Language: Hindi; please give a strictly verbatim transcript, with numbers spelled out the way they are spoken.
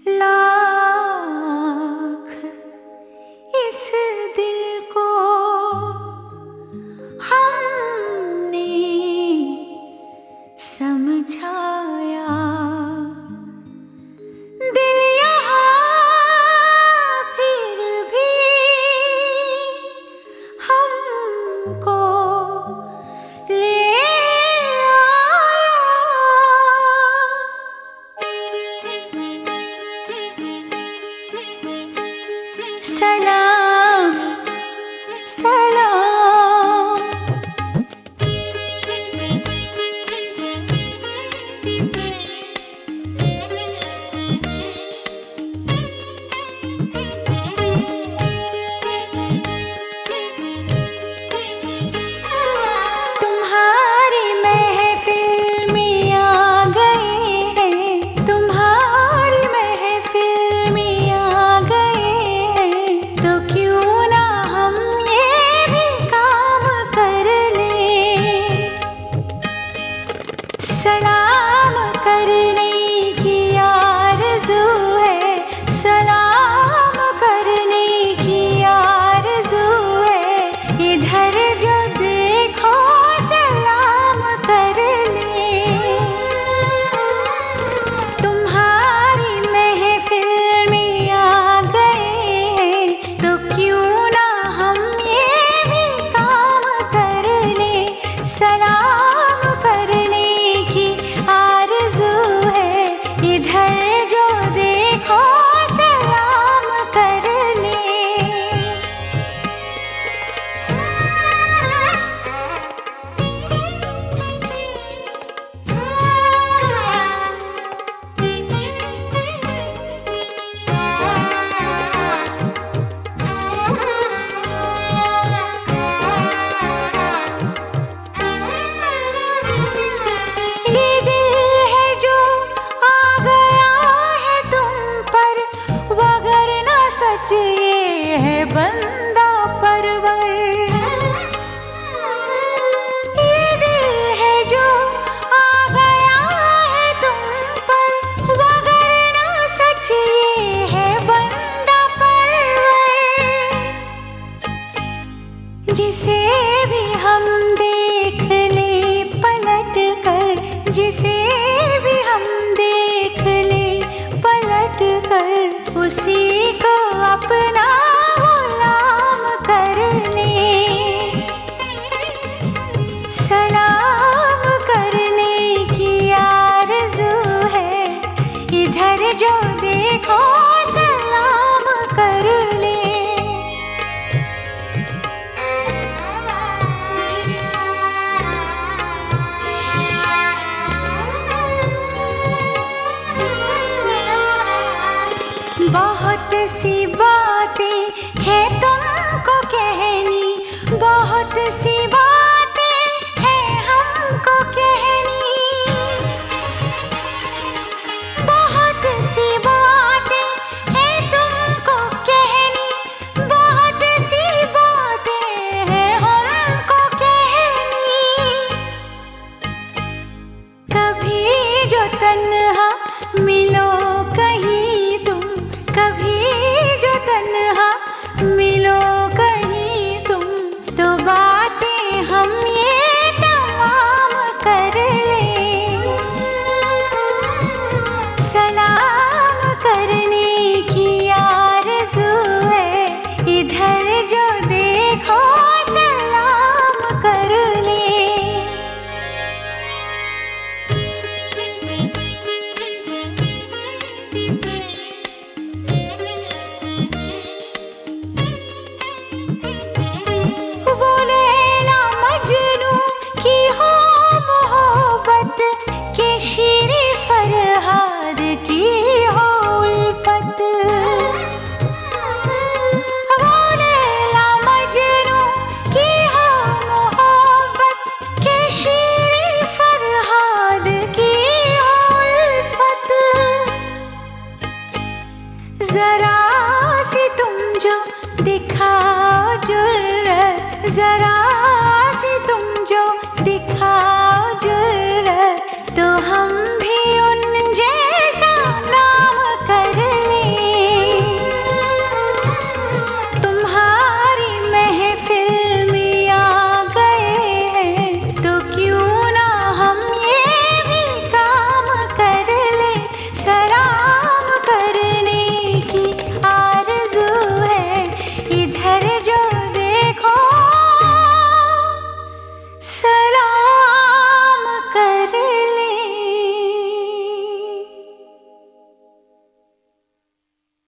लाख इस दिल को हमने समझाया, दिल यहाँ फिर भी हमको ले सलाम सलाम। तुम्हारी महफिल में आ गए हैं, तुम्हारी महफिल में आ गए हैं, तो क्यों ना हम ये भी काम कर लें। सलाम करने की आरज़ू है, सलाम करने की आरज़ू है, इधर जो देखो सलाम कर लें। तुम्हारी महफिल में आ गए हैं, तो क्यों ना हम ये भी काम कर लें। सलाम करने की आरज़ू है, इधर जो देखो सलाम कर लें। ये दिल है जो आ गया है तुम पर, वगरना सच ये है बंदा परवर। ये दिल है जो आ गया है तुम पर, वगरना सच ये है बंदा परवर। जिसे भी हम देख ले पलट कर, जिसे भी हम देख ले पलट कर, उसी को अपना गुलाम कर ले। सलाम करने की आरज़ू है, इधर जो देखो सलाम कर ले। बहुत सी बातें हैं तुमको कहनी, बहुत सी बातें हैं हमको कहनी, बहुत सी बातें हैं तुमको कहनी, बहुत सी बातें हैं हमको कहनी। कभी जो तन्हा मिलो